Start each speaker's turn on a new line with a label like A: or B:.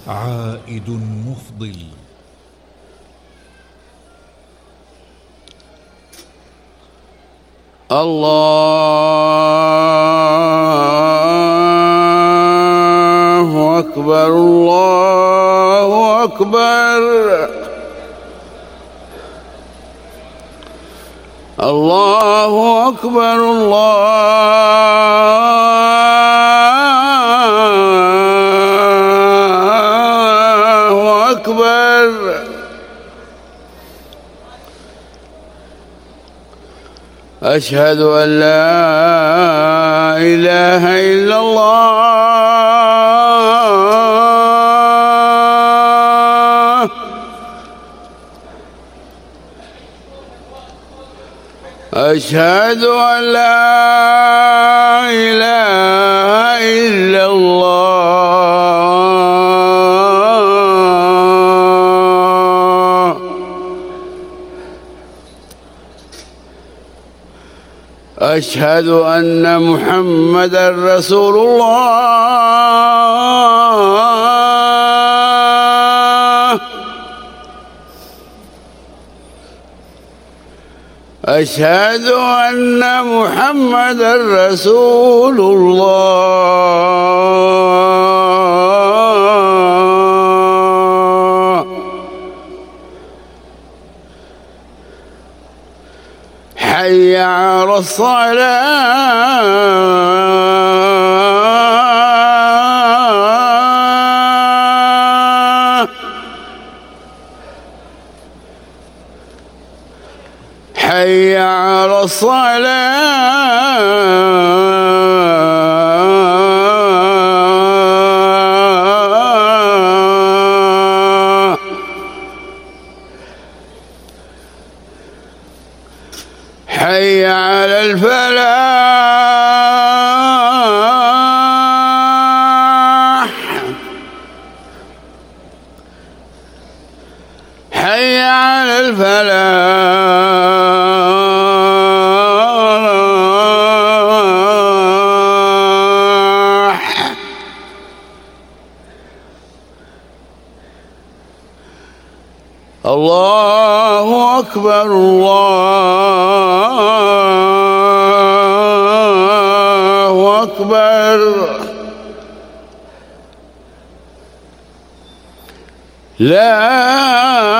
A: عائد مفضل.
B: الله أكبر الله أكبر الله أكبر الله أكبر. أشهد أن لا إله إلا الله. أشهد أن لا إله إلا الله. أشهد أن محمدًا رسول الله. أشهد أن محمدًا رسول الله. حي على الصلاة. حي على الصلاة. حي على الفلاح. حي على الفلاح. الله أكبر الله أكبر. لا